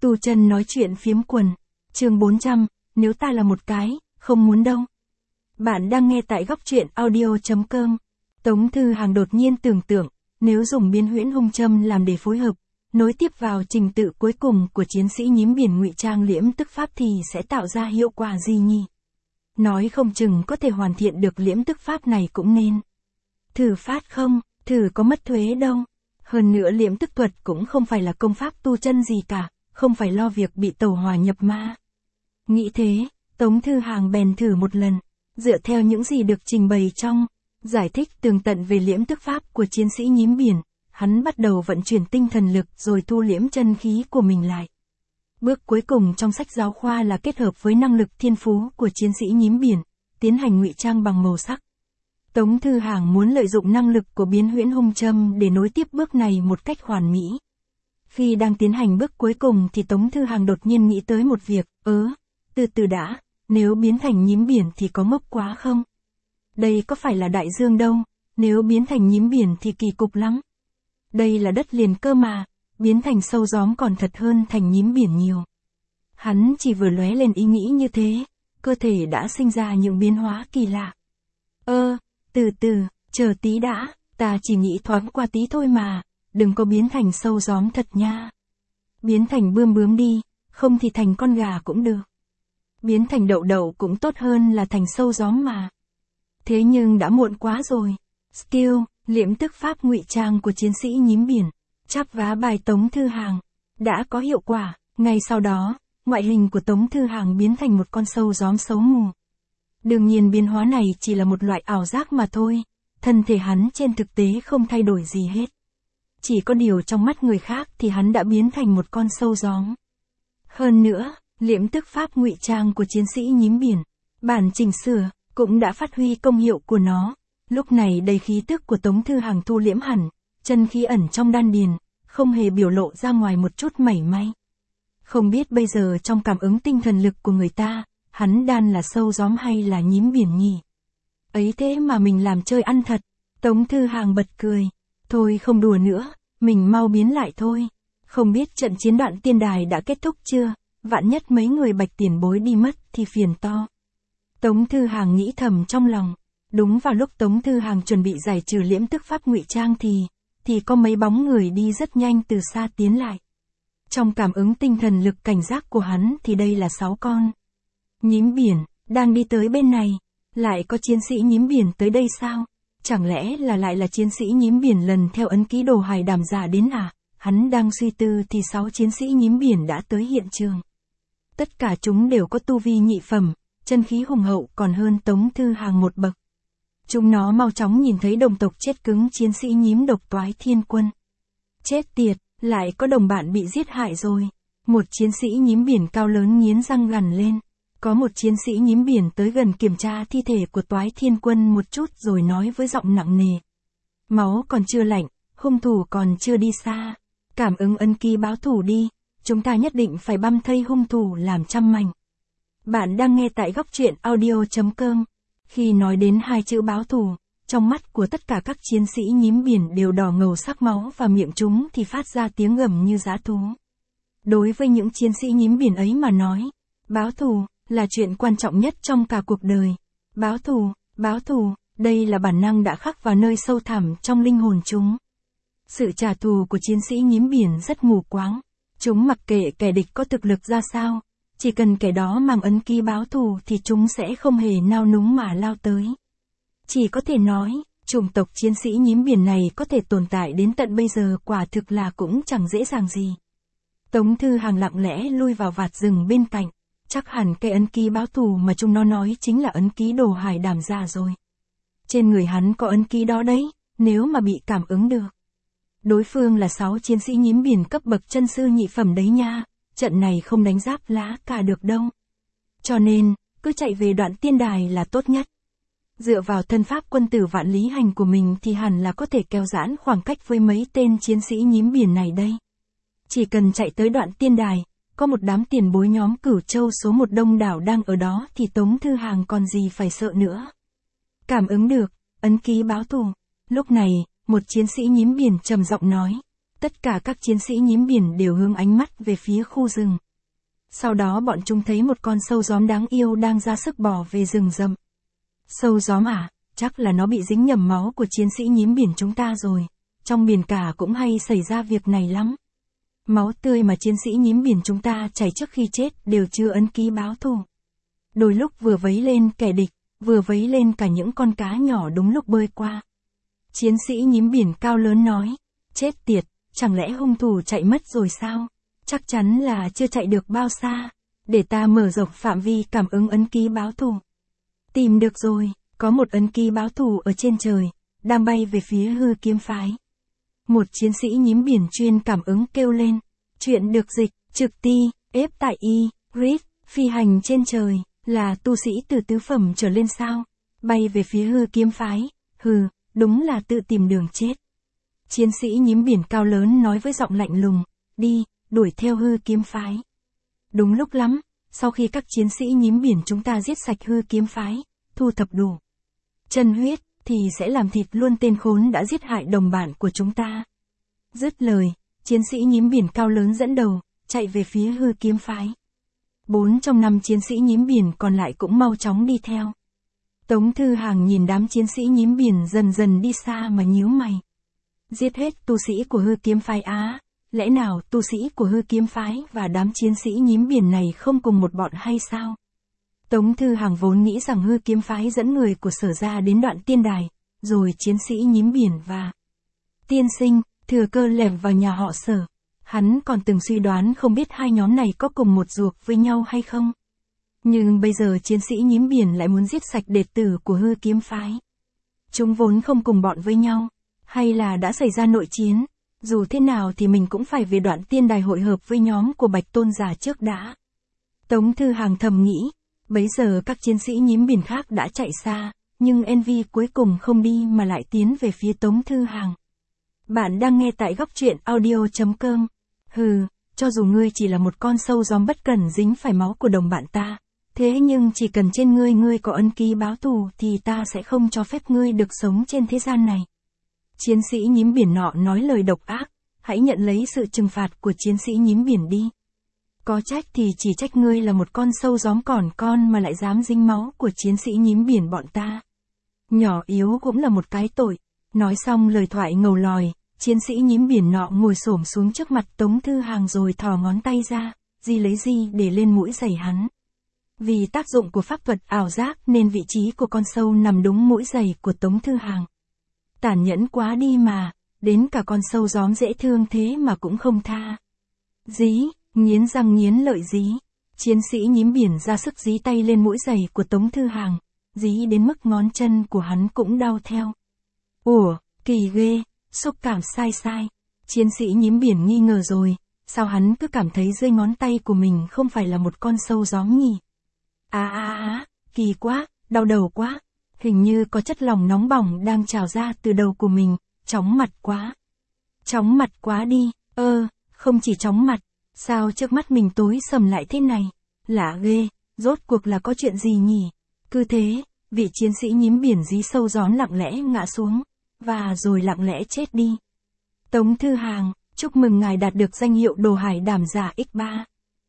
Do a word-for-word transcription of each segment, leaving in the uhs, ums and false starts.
Tu chân nói chuyện phiếm quần. Chương bốn trăm, nếu ta là một cái, không muốn đâu. Bạn đang nghe tại góc truyện audio chấm com. Tống Thư Hàng đột nhiên tưởng tượng, nếu dùng biến huyễn hung châm làm để phối hợp, nối tiếp vào trình tự cuối cùng của chiến sĩ nhím biển ngụy trang liễm tức pháp thì sẽ tạo ra hiệu quả gì nhỉ? Nói không chừng có thể hoàn thiện được liễm tức pháp này cũng nên. Thử phát không, thử có mất thuế đâu. Hơn nữa liễm tức thuật cũng không phải là công pháp tu chân gì cả, không phải lo việc bị tẩu hỏa nhập ma. Nghĩ thế, Tống Thư Hàng bèn thử một lần, dựa theo những gì được trình bày trong giải thích tường tận về liễm tức pháp của chiến sĩ nhím biển, hắn bắt đầu vận chuyển tinh thần lực rồi thu liễm chân khí của mình lại. Bước cuối cùng trong sách giáo khoa là kết hợp với năng lực thiên phú của chiến sĩ nhím biển, tiến hành ngụy trang bằng màu sắc. Tống Thư Hàng muốn lợi dụng năng lực của biến huyễn hung châm để nối tiếp bước này một cách hoàn mỹ. Khi đang tiến hành bước cuối cùng thì Tống Thư Hàng đột nhiên nghĩ tới một việc, ớ, từ từ đã, nếu biến thành nhím biển thì có ngốc quá không? Đây có phải là đại dương đâu, nếu biến thành nhím biển thì kỳ cục lắm. Đây là đất liền cơ mà, biến thành sâu gióm còn thật hơn thành nhím biển nhiều. Hắn chỉ vừa lóe lên ý nghĩ như thế, cơ thể đã sinh ra những biến hóa kỳ lạ. Ơ, từ từ, chờ tí đã, ta chỉ nghĩ thoáng qua tí thôi mà, đừng có biến thành sâu gióm thật nha. Biến thành bươm bướm đi, không thì thành con gà cũng được. Biến thành đậu đậu cũng tốt hơn là thành sâu gióm mà. Thế nhưng đã muộn quá rồi. Skill, liễm tức pháp ngụy trang của chiến sĩ nhím biển, chắp vá bài Tống Thư Hàng, đã có hiệu quả. Ngay sau đó, ngoại hình của Tống Thư Hàng biến thành một con sâu gióm xấu mù. Đương nhiên biến hóa này chỉ là một loại ảo giác mà thôi, thân thể hắn trên thực tế không thay đổi gì hết. Chỉ có điều trong mắt người khác thì hắn đã biến thành một con sâu gióm. Hơn nữa, liễm tức pháp ngụy trang của chiến sĩ nhím biển, bản chỉnh sửa, cũng đã phát huy công hiệu của nó. Lúc này đầy khí tức của Tống Thư Hàng thu liễm hẳn, chân khí ẩn trong đan điền, không hề biểu lộ ra ngoài một chút mảy may. Không biết bây giờ trong cảm ứng tinh thần lực của người ta, hắn đan là sâu gióm hay là nhím biển nhỉ? Ấy thế mà mình làm chơi ăn thật. Tống Thư Hàng bật cười. Thôi không đùa nữa, mình mau biến lại thôi. Không biết trận chiến đoạn tiên đài đã kết thúc chưa? Vạn nhất mấy người bạch tiền bối đi mất thì phiền to. Tống Thư Hàng nghĩ thầm trong lòng. Đúng vào lúc Tống Thư Hàng chuẩn bị giải trừ liễm tức pháp ngụy trang thì, thì có mấy bóng người đi rất nhanh từ xa tiến lại. Trong cảm ứng tinh thần lực cảnh giác của hắn thì đây là sáu con nhím biển, đang đi tới bên này. Lại có chiến sĩ nhím biển tới đây sao? Chẳng lẽ là lại là chiến sĩ nhím biển lần theo ấn ký đồ hải đảm giả đến à? Hắn đang suy tư thì sáu chiến sĩ nhím biển đã tới hiện trường. Tất cả chúng đều có tu vi nhị phẩm, chân khí hùng hậu còn hơn Tống Thư Hàng một bậc. Chúng nó mau chóng nhìn thấy đồng tộc chết cứng chiến sĩ nhím độc toái thiên quân. Chết tiệt, lại có đồng bạn bị giết hại rồi. Một chiến sĩ nhím biển cao lớn nghiến răng gằn lên. Có một chiến sĩ nhím biển tới gần kiểm tra thi thể của toái thiên quân một chút rồi nói với giọng nặng nề. Máu còn chưa lạnh, hung thủ còn chưa đi xa. Cảm ứng ấn ký báo thủ đi, chúng ta nhất định phải băm thây hung thủ làm trăm mảnh. Bạn đang nghe tại góc truyện audio chấm com. Khi nói đến hai chữ báo thù, trong mắt của tất cả các chiến sĩ nhím biển đều đỏ ngầu sắc máu và miệng chúng thì phát ra tiếng gầm như dã thú. Đối với những chiến sĩ nhím biển ấy mà nói, báo thù là chuyện quan trọng nhất trong cả cuộc đời. Báo thù, báo thù, đây là bản năng đã khắc vào nơi sâu thẳm trong linh hồn chúng. Sự trả thù của chiến sĩ nhím biển rất mù quáng. Chúng mặc kệ kẻ địch có thực lực ra sao, chỉ cần kẻ đó mang ấn ký báo thù thì chúng sẽ không hề nao núng mà lao tới. Chỉ có thể nói, chủng tộc chiến sĩ nhím biển này có thể tồn tại đến tận bây giờ quả thực là cũng chẳng dễ dàng gì. Tống Thư Hàng lặng lẽ lui vào vạt rừng bên cạnh. Chắc hẳn cái ấn ký báo thù mà chúng nó nói chính là ấn ký đồ hải đảm giả rồi. Trên người hắn có ấn ký đó đấy, nếu mà bị cảm ứng được. Đối phương là sáu chiến sĩ nhím biển cấp bậc chân sư nhị phẩm đấy nha, trận này không đánh giáp lá cả được đâu. Cho nên, cứ chạy về đoạn tiên đài là tốt nhất. Dựa vào thân pháp quân tử vạn lý hành của mình thì hẳn là có thể kéo giãn khoảng cách với mấy tên chiến sĩ nhím biển này đây. Chỉ cần chạy tới đoạn tiên đài, có một đám tiền bối nhóm Cửu Châu số một đông đảo đang ở đó thì Tống Thư Hàng còn gì phải sợ nữa. Cảm ứng được, ấn ký báo thù. Lúc này, một chiến sĩ nhím biển trầm giọng nói. Tất cả các chiến sĩ nhím biển đều hướng ánh mắt về phía khu rừng. Sau đó bọn chúng thấy một con sâu gióm đáng yêu đang ra sức bò về rừng rậm. Sâu gióm à, chắc là nó bị dính nhầm máu của chiến sĩ nhím biển chúng ta rồi. Trong biển cả cũng hay xảy ra việc này lắm. Máu tươi mà chiến sĩ nhím biển chúng ta chảy trước khi chết đều chứa ấn ký báo thù. Đôi lúc vừa vấy lên kẻ địch, vừa vấy lên cả những con cá nhỏ đúng lúc bơi qua. Chiến sĩ nhím biển cao lớn nói, chết tiệt, chẳng lẽ hung thủ chạy mất rồi sao? Chắc chắn là chưa chạy được bao xa. Để ta mở rộng phạm vi cảm ứng ấn ký báo thù. Tìm được rồi, có một ấn ký báo thù ở trên trời, đang bay về phía hư kiếm phái. Một chiến sĩ nhím biển chuyên cảm ứng kêu lên. Chuyện được dịch, trực ti, ép tại y, Grid, phi hành trên trời, là tu sĩ từ tứ phẩm trở lên sao? Bay về phía hư kiếm phái, hừ, đúng là tự tìm đường chết. Chiến sĩ nhím biển cao lớn nói với giọng lạnh lùng, đi, đuổi theo hư kiếm phái. Đúng lúc lắm, sau khi các chiến sĩ nhím biển chúng ta giết sạch hư kiếm phái, thu thập đủ chân huyết, thì sẽ làm thịt luôn tên khốn đã giết hại đồng bạn của chúng ta. Dứt lời, chiến sĩ nhím biển cao lớn dẫn đầu, chạy về phía hư kiếm phái. Bốn trong năm chiến sĩ nhím biển còn lại cũng mau chóng đi theo. Tống Thư Hàng nhìn đám chiến sĩ nhím biển dần dần đi xa mà nhíu mày. Giết hết tu sĩ của hư kiếm phái á, lẽ nào tu sĩ của hư kiếm phái và đám chiến sĩ nhím biển này không cùng một bọn hay sao? Tống Thư Hàng vốn nghĩ rằng hư kiếm phái dẫn người của Sở ra đến đoạn tiên đài, rồi chiến sĩ nhím biển và tiên sinh, thừa cơ lẻm vào nhà họ Sở. Hắn còn từng suy đoán không biết hai nhóm này có cùng một ruột với nhau hay không. Nhưng bây giờ chiến sĩ nhím biển lại muốn giết sạch đệ tử của hư kiếm phái. Chúng vốn không cùng bọn với nhau, hay là đã xảy ra nội chiến, dù thế nào thì mình cũng phải về đoạn tiên đài hội hợp với nhóm của Bạch Tôn giả trước đã. Tống Thư Hàng thầm nghĩ, bấy giờ các chiến sĩ nhím biển khác đã chạy xa, nhưng Envy cuối cùng không đi mà lại tiến về phía Tống Thư Hàng. Bạn đang nghe tại góc truyện audio chấm com. Hừ, cho dù ngươi chỉ là một con sâu gióm bất cẩn dính phải máu của đồng bạn ta, thế nhưng chỉ cần trên ngươi ngươi có ấn ký báo thù thì ta sẽ không cho phép ngươi được sống trên thế gian này. Chiến sĩ nhím biển nọ nói lời độc ác, hãy nhận lấy sự trừng phạt của chiến sĩ nhím biển đi. Có trách thì chỉ trách ngươi là một con sâu gióm còn con mà lại dám dính máu của chiến sĩ nhím biển bọn ta. Nhỏ yếu cũng là một cái tội. Nói xong lời thoại ngầu lòi, chiến sĩ nhím biển nọ ngồi xổm xuống trước mặt Tống Thư Hàng rồi thò ngón tay ra, di lấy di để lên mũi giày hắn. Vì tác dụng của pháp thuật ảo giác nên vị trí của con sâu nằm đúng mũi giày của Tống Thư Hàng. Tàn nhẫn quá đi mà, đến cả con sâu gióm dễ thương thế mà cũng không tha. Dí, nghiến răng nghiến lợi dí. Chiến sĩ nhím biển ra sức dí tay lên mũi giày của Tống Thư Hàng, dí đến mức ngón chân của hắn cũng đau theo. Ủa, kỳ ghê, xúc cảm sai sai. Chiến sĩ nhím biển nghi ngờ rồi, sao hắn cứ cảm thấy dưới ngón tay của mình không phải là một con sâu gióm nhỉ? À à à, kỳ quá, đau đầu quá. Hình như có chất lỏng nóng bỏng đang trào ra từ đầu của mình, chóng mặt quá. Chóng mặt quá đi, ơ, không chỉ chóng mặt, sao trước mắt mình tối sầm lại thế này? Lạ ghê, rốt cuộc là có chuyện gì nhỉ? Cứ thế, vị chiến sĩ nhím biển dí sâu gióm lặng lẽ ngã xuống, và rồi lặng lẽ chết đi. Tống Thư Hàng, chúc mừng ngài đạt được danh hiệu Đồ Hải Đảm Giả nhân ba.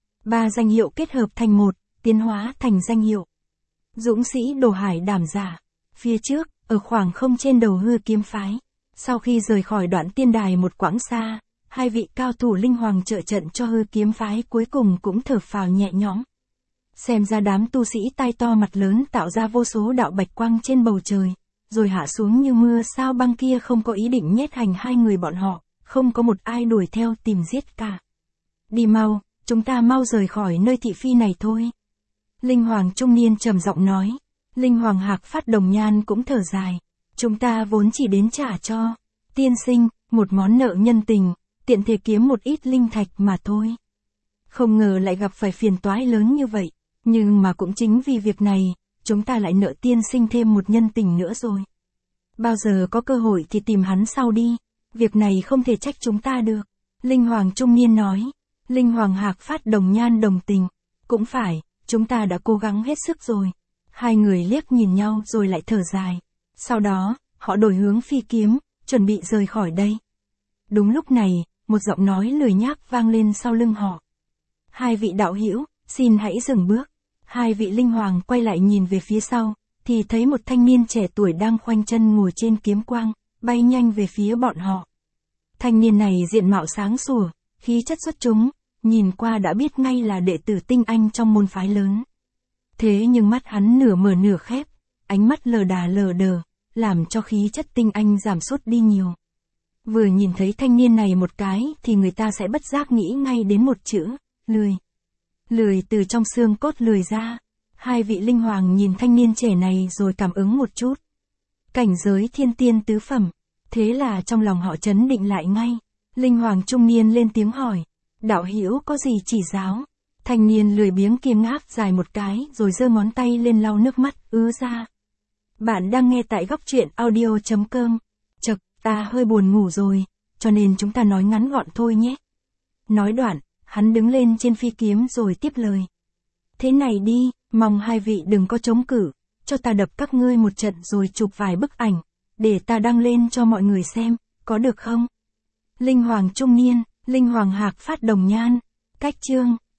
Ba danh hiệu kết hợp thành một, tiến hóa thành danh hiệu Dũng sĩ Đồ Hải Đảm Giả. Phía trước, ở khoảng không trên đầu hư kiếm phái, sau khi rời khỏi đoạn tiên đài một quãng xa, hai vị cao thủ linh hoàng trợ trận cho hư kiếm phái cuối cùng cũng thở phào nhẹ nhõm. Xem ra đám tu sĩ tai to mặt lớn tạo ra vô số đạo bạch quang trên bầu trời, rồi hạ xuống như mưa sao băng kia không có ý định nhét hành hai người bọn họ, không có một ai đuổi theo tìm giết cả. Đi mau, chúng ta mau rời khỏi nơi thị phi này thôi. Linh hoàng trung niên trầm giọng nói. Linh hoàng Hạc Phát Đồng Nhan cũng thở dài. Chúng ta vốn chỉ đến trả cho tiên sinh một món nợ nhân tình, tiện thể kiếm một ít linh thạch mà thôi. Không ngờ lại gặp phải phiền toái lớn như vậy, nhưng mà cũng chính vì việc này, chúng ta lại nợ tiên sinh thêm một nhân tình nữa rồi. Bao giờ có cơ hội thì tìm hắn sau đi, việc này không thể trách chúng ta được. Linh hoàng trung niên nói. Linh hoàng Hạc Phát Đồng Nhan đồng tình. Cũng phải, chúng ta đã cố gắng hết sức rồi. Hai người liếc nhìn nhau rồi lại thở dài. Sau đó, họ đổi hướng phi kiếm, chuẩn bị rời khỏi đây. Đúng lúc này, một giọng nói lười nhác vang lên sau lưng họ. Hai vị đạo hữu, xin hãy dừng bước. Hai vị linh hoàng quay lại nhìn về phía sau, thì thấy một thanh niên trẻ tuổi đang khoanh chân ngồi trên kiếm quang, bay nhanh về phía bọn họ. Thanh niên này diện mạo sáng sủa, khí chất xuất chúng, nhìn qua đã biết ngay là đệ tử tinh anh trong môn phái lớn. Thế nhưng mắt hắn nửa mở nửa khép, ánh mắt lờ đà lờ đờ, làm cho khí chất tinh anh giảm sút đi nhiều. Vừa nhìn thấy thanh niên này một cái thì người ta sẽ bất giác nghĩ ngay đến một chữ, lười. Lười từ trong xương cốt lười ra. Hai vị linh hoàng nhìn thanh niên trẻ này rồi cảm ứng một chút. Cảnh giới thiên tiên tứ phẩm. Thế là trong lòng họ chấn định lại ngay. Linh hoàng trung niên lên tiếng hỏi. Đạo hữu có gì chỉ giáo? Thanh niên lười biếng kia ngáp dài một cái rồi giơ ngón tay lên lau nước mắt ứa ra. Bạn đang nghe tại góc truyện audio chấm com. Chật, ta hơi buồn ngủ rồi, cho nên chúng ta nói ngắn gọn thôi nhé. Nói đoạn, hắn đứng lên trên phi kiếm rồi tiếp lời. Thế này đi, mong hai vị đừng có chống cự, cho ta đập các ngươi một trận rồi chụp vài bức ảnh, để ta đăng lên cho mọi người xem, có được không? Linh hoàng trung niên, linh hoàng hạc phát đồng nhan, cách chương.